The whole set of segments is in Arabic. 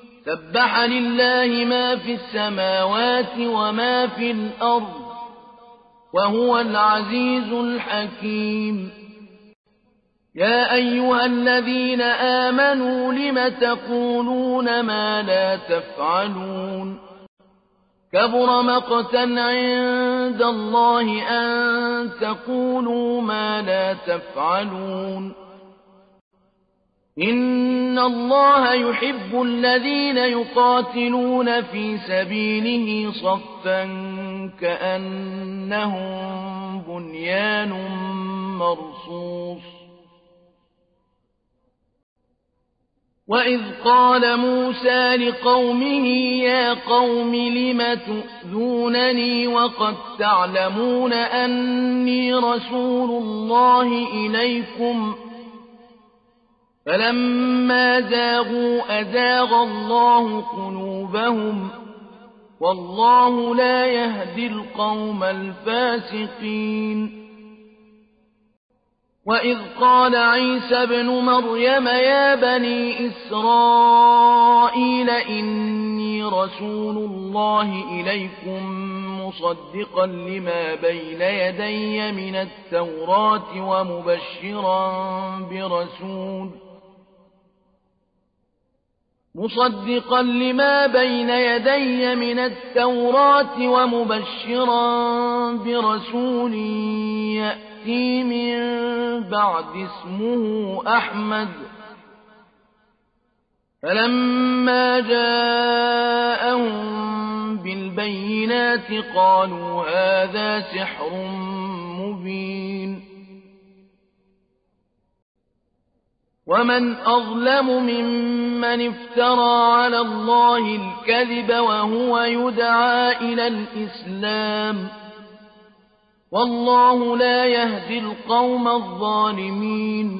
سبح لله ما في السماوات وما في الأرض وهو العزيز الحكيم يا أيها الذين آمنوا لم تقولون ما لا تفعلون كبر مقتا عند الله أن تقولوا ما لا تفعلون إن الله يحب الذين يقاتلون في سبيله صفا كأنهم بنيان مرصوص وإذ قال موسى لقومه يا قوم لم تؤذونني وقد تعلمون أني رسول الله إليكم فلما زاغوا أزاغ الله قلوبهم والله لا يهدي القوم الفاسقين وإذ قال عيسى ابن مريم يا بني إسرائيل إني رسول الله إليكم مصدقا لما بين يدي من التوراة ومبشرا برسول يأتي من بعد اسمه أحمد فلما جاءهم بالبينات قالوا هذا سحر مبين ومن أظلم ممن افترى على الله الكذب وهو يدعى إلى الإسلام والله لا يهدي القوم الظالمين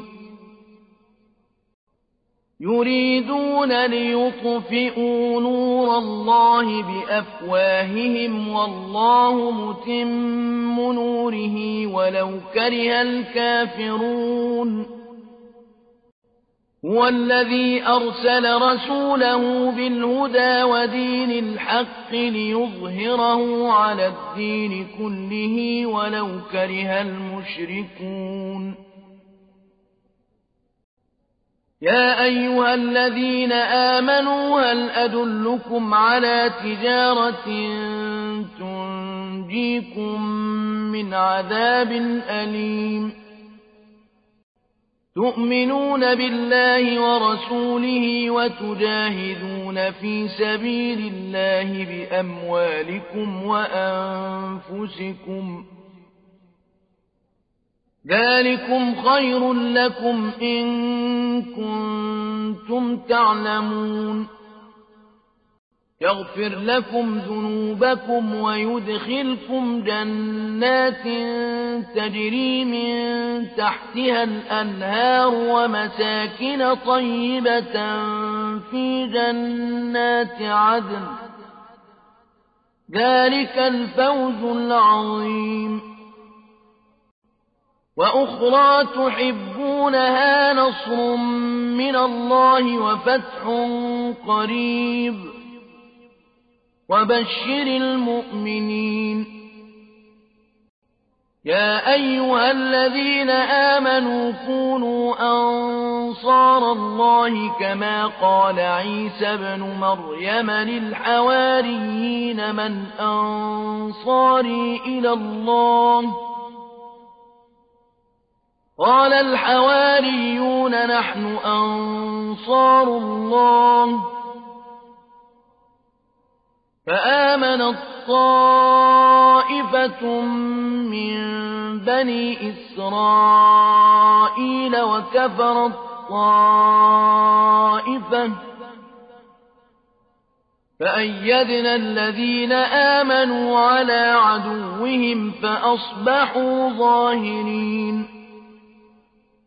يريدون ليطفئوا نور الله بأفواههم والله متم نوره ولو كره الكافرون هو الذي أرسل رسوله بالهدى ودين الحق ليظهره على الدين كله ولو كره المشركون يا أيها الذين آمنوا هل أدلكم على تجارة تنجيكم من عذاب أليم تؤمنون بالله ورسوله وتجاهدون في سبيل الله بأموالكم وأنفسكم ذلكم خير لكم إن كنتم تعلمون يغفر لكم ذنوبكم ويدخلكم جنات تجري من تحتها الأنهار ومساكن طيبة في جنات عدن ذلك الفوز العظيم وأخرى تحبونها نصر من الله وفتح قريب وبشر المؤمنين يا أيها الذين آمنوا كونوا أنصار الله كما قال عيسى ابن مريم للحواريين من أنصاري إلى الله قال الحواريون نحن أنصار الله فآمنت طائفة من بني إسرائيل وكفرت طائفة فأيدنا الذين آمنوا على عدوهم فأصبحوا ظاهرين